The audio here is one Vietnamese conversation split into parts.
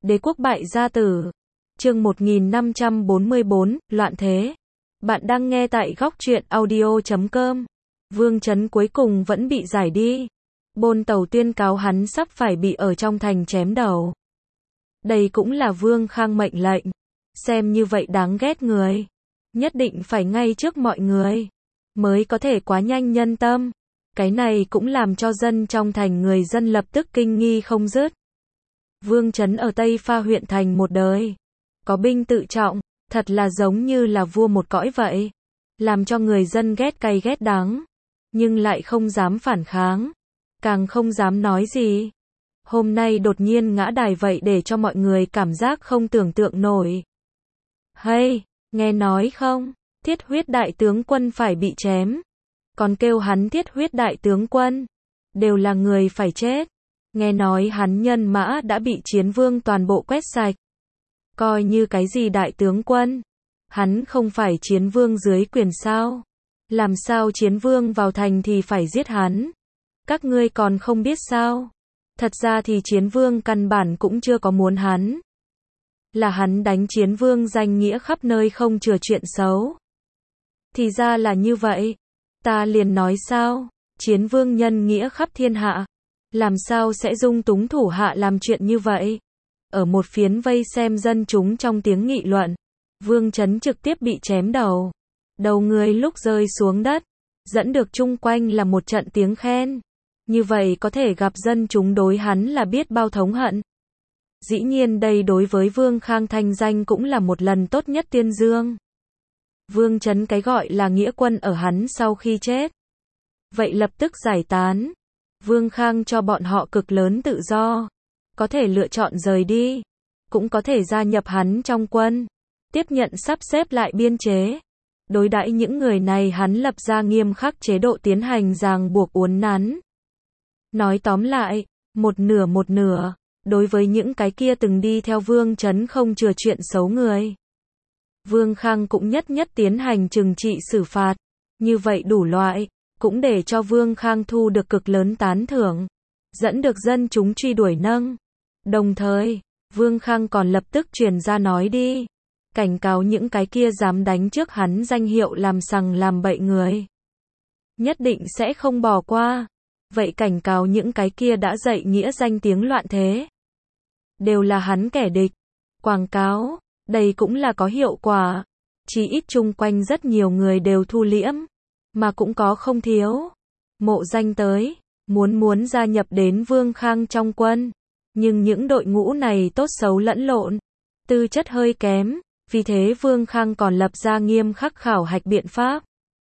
Đế quốc bại gia tử. Chương 1544, loạn thế. Bạn đang nghe tại góc truyện audio.com. Vương Chấn cuối cùng vẫn bị giải đi. Bôn Tàu tuyên cáo hắn sắp phải bị ở trong thành chém đầu. Đây cũng là Vương Khang mệnh lệnh. Xem như vậy đáng ghét người. Nhất định phải ngay trước mọi người. Mới có thể quá nhanh nhân tâm. Cái này cũng làm cho dân trong thành người dân lập tức kinh nghi không dứt. Vương Chấn ở Tây Pha huyện thành một đời. Có binh tự trọng, thật là giống như là vua một cõi vậy. Làm cho người dân ghét cay ghét đắng. Nhưng lại không dám phản kháng. Càng không dám nói gì. Hôm nay đột nhiên ngã đài vậy để cho mọi người cảm giác không tưởng tượng nổi. Hay, nghe nói không? Thiết huyết đại tướng quân phải bị chém. Còn kêu hắn thiết huyết đại tướng quân. Đều là người phải chết. Nghe nói hắn nhân mã đã bị chiến vương toàn bộ quét sạch. Coi như cái gì đại tướng quân. Hắn không phải chiến vương dưới quyền sao. Làm sao chiến vương vào thành thì phải giết hắn. Các ngươi còn không biết sao. Thật ra thì chiến vương căn bản cũng chưa có muốn hắn. Là hắn đánh chiến vương danh nghĩa khắp nơi không chừa chuyện xấu. Thì ra là như vậy. Ta liền nói sao. Chiến vương nhân nghĩa khắp thiên hạ. Làm sao sẽ dung túng thủ hạ làm chuyện như vậy? Ở một phiến vây xem dân chúng trong tiếng nghị luận, Vương Chấn trực tiếp bị chém đầu. Đầu người lúc rơi xuống đất, dẫn được chung quanh là một trận tiếng khen. Như vậy có thể gặp dân chúng đối hắn là biết bao thống hận. Dĩ nhiên đây đối với Vương Khang thanh danh cũng là một lần tốt nhất tuyên dương. Vương Chấn cái gọi là nghĩa quân ở hắn sau khi chết. Vậy lập tức giải tán. Vương Khang cho bọn họ cực lớn tự do. Có thể lựa chọn rời đi. Cũng có thể gia nhập hắn trong quân. Tiếp nhận sắp xếp lại biên chế. Đối đãi những người này hắn lập ra nghiêm khắc chế độ tiến hành ràng buộc uốn nắn. Nói tóm lại, một nửa. Đối với những cái kia từng đi theo Vương Chấn không chừa chuyện xấu người. Vương Khang cũng nhất tiến hành trừng trị xử phạt. Như vậy đủ loại. Cũng để cho Vương Khang thu được cực lớn tán thưởng. Dẫn được dân chúng truy đuổi nâng. Đồng thời, Vương Khang còn lập tức truyền ra nói đi. Cảnh cáo những cái kia dám đánh trước hắn danh hiệu làm sằng làm bậy người. Nhất định sẽ không bỏ qua. Vậy cảnh cáo những cái kia đã dậy nghĩa danh tiếng loạn thế. Đều là hắn kẻ địch. Quảng cáo, đây cũng là có hiệu quả. Chỉ ít chung quanh rất nhiều người đều thu liễm. Mà cũng có không thiếu. Mộ danh tới, muốn gia nhập đến Vương Khang trong quân. Nhưng những đội ngũ này tốt xấu lẫn lộn. Tư chất hơi kém. Vì thế Vương Khang còn lập ra nghiêm khắc khảo hạch biện pháp.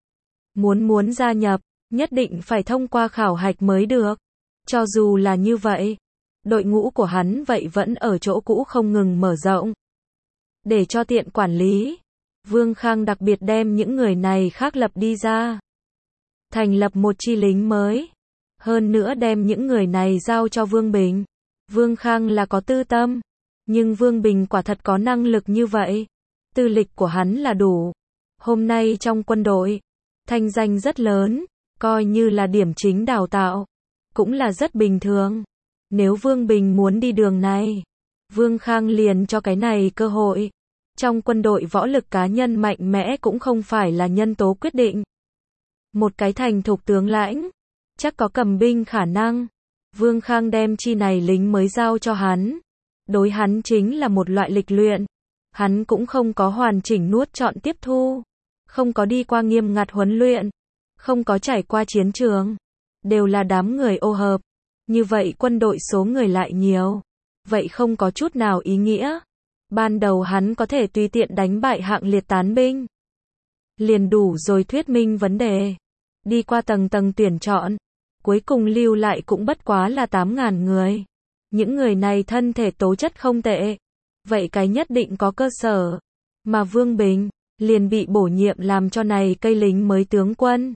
Muốn gia nhập, nhất định phải thông qua khảo hạch mới được. Cho dù là như vậy, đội ngũ của hắn vậy vẫn ở chỗ cũ không ngừng mở rộng. Để cho tiện quản lý, Vương Khang đặc biệt đem những người này khác lập đi ra. Thành lập một chi lính mới. Hơn nữa đem những người này giao cho Vương Bình. Vương Khang là có tư tâm. Nhưng Vương Bình quả thật có năng lực như vậy. Tư lịch của hắn là đủ. Hôm nay trong quân đội, thanh danh rất lớn. Coi như là điểm chính đào tạo. Cũng là rất bình thường. Nếu Vương Bình muốn đi đường này, Vương Khang liền cho cái này cơ hội. Trong quân đội võ lực cá nhân mạnh mẽ cũng không phải là nhân tố quyết định. Một cái thành thục tướng lãnh, chắc có cầm binh khả năng. Vương Khang đem chi này lính mới giao cho hắn. Đối hắn chính là một loại lịch luyện. Hắn cũng không có hoàn chỉnh nuốt trọn tiếp thu. Không có đi qua nghiêm ngặt huấn luyện. Không có trải qua chiến trường. Đều là đám người ô hợp. Như vậy quân đội số người lại nhiều. Vậy không có chút nào ý nghĩa. Ban đầu hắn có thể tùy tiện đánh bại hạng liệt tán binh. Liền đủ rồi thuyết minh vấn đề. Đi qua tầng tuyển chọn. Cuối cùng lưu lại cũng bất quá là 8.000 người. Những người này thân thể tố chất không tệ. Vậy cái nhất định có cơ sở. Mà Vương Bình, liền bị bổ nhiệm làm cho này cây lính mới tướng quân.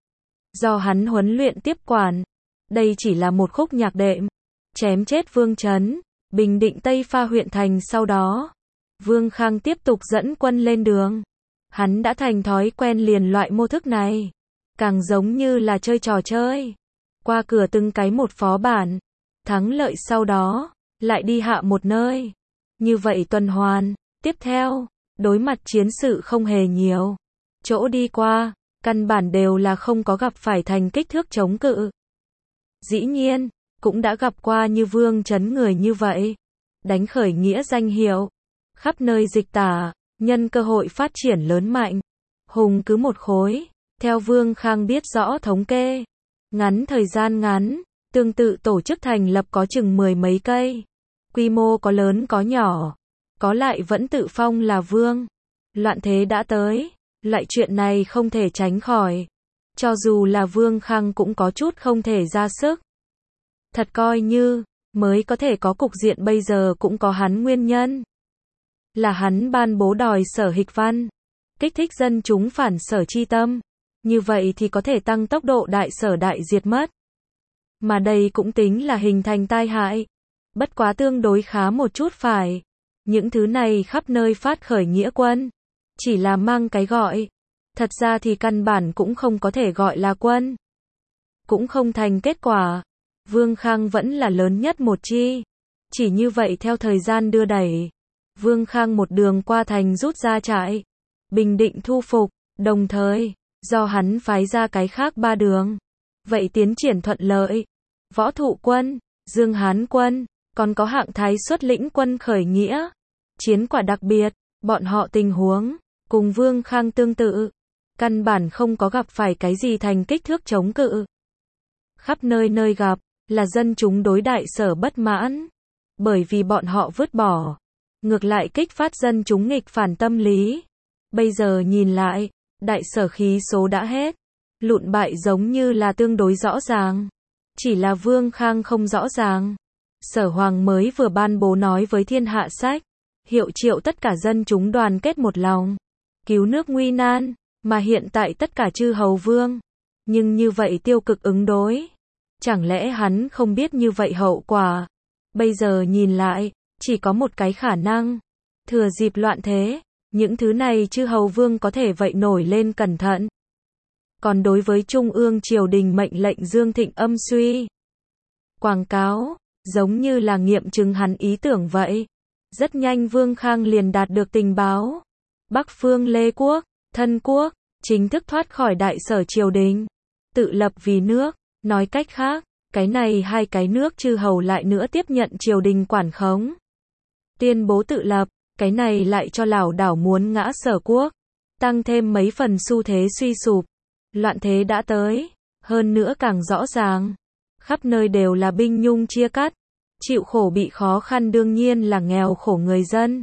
Do hắn huấn luyện tiếp quản. Đây chỉ là một khúc nhạc đệm. Chém chết Vương Chấn. Bình định Tây Pha huyện thành sau đó. Vương Khang tiếp tục dẫn quân lên đường. Hắn đã thành thói quen liền loại mô thức này. Càng giống như là chơi trò chơi. Qua cửa từng cái một phó bản. Thắng lợi sau đó, lại đi hạ một nơi. Như vậy tuần hoàn, tiếp theo, đối mặt chiến sự không hề nhiều. Chỗ đi qua, căn bản đều là không có gặp phải thành kích thước chống cự. Dĩ nhiên, cũng đã gặp qua như Vương Chấn người như vậy. Đánh khởi nghĩa danh hiệu, khắp nơi dịch tả, nhân cơ hội phát triển lớn mạnh. Hùng cứ một khối, theo Vương Khang biết rõ thống kê. Ngắn thời gian ngắn, tương tự tổ chức thành lập có chừng 10 mấy cây. Quy mô có lớn có nhỏ, có lại vẫn tự phong là vương. Loạn thế đã tới, loại chuyện này không thể tránh khỏi. Cho dù là Vương Khang cũng có chút không thể ra sức. Thật coi như, mới có thể có cục diện bây giờ cũng có hắn nguyên nhân. Là hắn ban bố đòi sở hịch văn, kích thích dân chúng phản sở chi tâm. Như vậy thì có thể tăng tốc độ đại sở đại diệt mất. Mà đây cũng tính là hình thành tai hại. Bất quá tương đối khá một chút phải. Những thứ này khắp nơi phát khởi nghĩa quân. Chỉ là mang cái gọi. Thật ra thì căn bản cũng không có thể gọi là quân. Cũng không thành kết quả. Vương Khang vẫn là lớn nhất một chi. Chỉ như vậy theo thời gian đưa đẩy. Vương Khang một đường qua thành rút ra trại. Bình Định thu phục. Đồng thời, do hắn phái ra cái khác 3 đường. Vậy tiến triển thuận lợi. Võ Thụ quân, Dương Hán quân, còn có Hạng Thái xuất lĩnh quân khởi nghĩa. Chiến quả đặc biệt, bọn họ tình huống, cùng Vương Khang tương tự. Căn bản không có gặp phải cái gì thành kích thước chống cự. Khắp nơi nơi gặp, là dân chúng đối đại sở bất mãn. Bởi vì bọn họ vứt bỏ. Ngược lại kích phát dân chúng nghịch phản tâm lý. Bây giờ nhìn lại, đại sở khí số đã hết. Lụn bại giống như là tương đối rõ ràng. Chỉ là Vương Khang không rõ ràng. Sở Hoàng mới vừa ban bố nói với thiên hạ sách. Hiệu triệu tất cả dân chúng đoàn kết một lòng. Cứu nước nguy nan. Mà hiện tại tất cả chư hầu vương. Nhưng như vậy tiêu cực ứng đối. Chẳng lẽ hắn không biết như vậy hậu quả. Bây giờ nhìn lại, chỉ có một cái khả năng. Thừa dịp loạn thế. Những thứ này chư hầu vương có thể vậy nổi lên cẩn thận. Còn đối với Trung ương triều đình mệnh lệnh Dương Thịnh âm suy. Quảng cáo, giống như là nghiệm chứng hắn ý tưởng vậy. Rất nhanh Vương Khang liền đạt được tình báo. Bắc phương Lê Quốc, Thân Quốc, chính thức thoát khỏi đại sở triều đình. Tự lập vì nước, nói cách khác, cái này hai cái nước chư hầu lại nữa tiếp nhận triều đình quản khống. Tuyên bố tự lập, cái này lại cho lảo đảo muốn ngã Sở quốc. Tăng thêm mấy phần xu thế suy sụp. Loạn thế đã tới, hơn nữa càng rõ ràng. Khắp nơi đều là binh nhung chia cắt. Chịu khổ bị khó khăn đương nhiên là nghèo khổ người dân.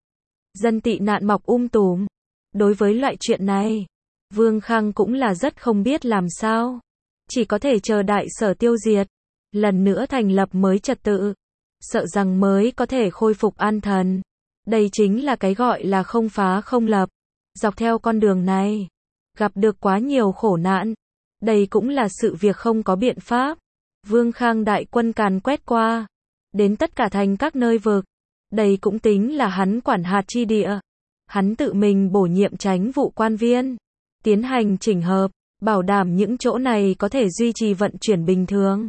Dân tị nạn mọc tùm. Đối với loại chuyện này, Vương Khang cũng là rất không biết làm sao. Chỉ có thể chờ đại sở tiêu diệt. Lần nữa thành lập mới trật tự. Sợ rằng mới có thể khôi phục an thần. Đây chính là cái gọi là không phá không lập. Dọc theo con đường này, gặp được quá nhiều khổ nạn. Đây cũng là sự việc không có biện pháp. Vương Khang đại quân càn quét qua. Đến tất cả thành các nơi vực. Đây cũng tính là hắn quản hạt chi địa. Hắn tự mình bổ nhiệm chánh vụ quan viên. Tiến hành chỉnh hợp, bảo đảm những chỗ này có thể duy trì vận chuyển bình thường.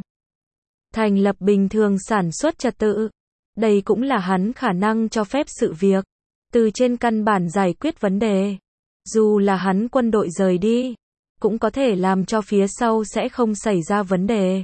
Thành lập bình thường sản xuất trật tự. Đây cũng là hắn khả năng cho phép sự việc. Từ trên căn bản giải quyết vấn đề. Dù là hắn quân đội rời đi, cũng có thể làm cho phía sau sẽ không xảy ra vấn đề.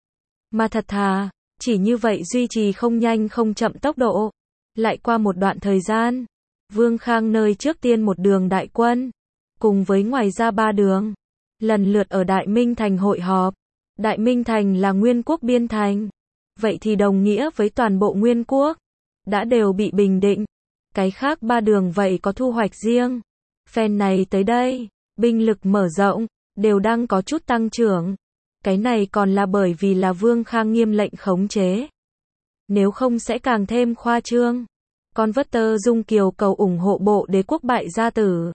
Mà thật thà, chỉ như vậy duy trì không nhanh không chậm tốc độ. Lại qua một đoạn thời gian, Vương Khang nơi trước tiên một đường đại quân, cùng với ngoài ra 3 đường, lần lượt ở Đại Minh Thành hội họp. Đại Minh Thành là nguyên quốc biên thành. Vậy thì đồng nghĩa với toàn bộ nguyên quốc, đã đều bị bình định. Cái khác 3 đường vậy có thu hoạch riêng. Phen này tới đây, binh lực mở rộng, đều đang có chút tăng trưởng. Cái này còn là bởi vì là Vương Khang nghiêm lệnh khống chế. Nếu không sẽ càng thêm khoa trương. Con vất tơ Dung Kiều cầu ủng hộ bộ đế quốc bại gia tử.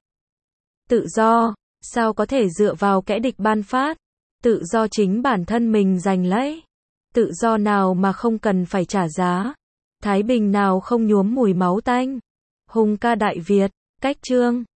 Tự do, sao có thể dựa vào kẻ địch ban phát. Tự do chính bản thân mình giành lấy. Tự do nào mà không cần phải trả giá. Thái bình nào không nhuốm mùi máu tanh. Hùng ca Đại Việt, cách chương.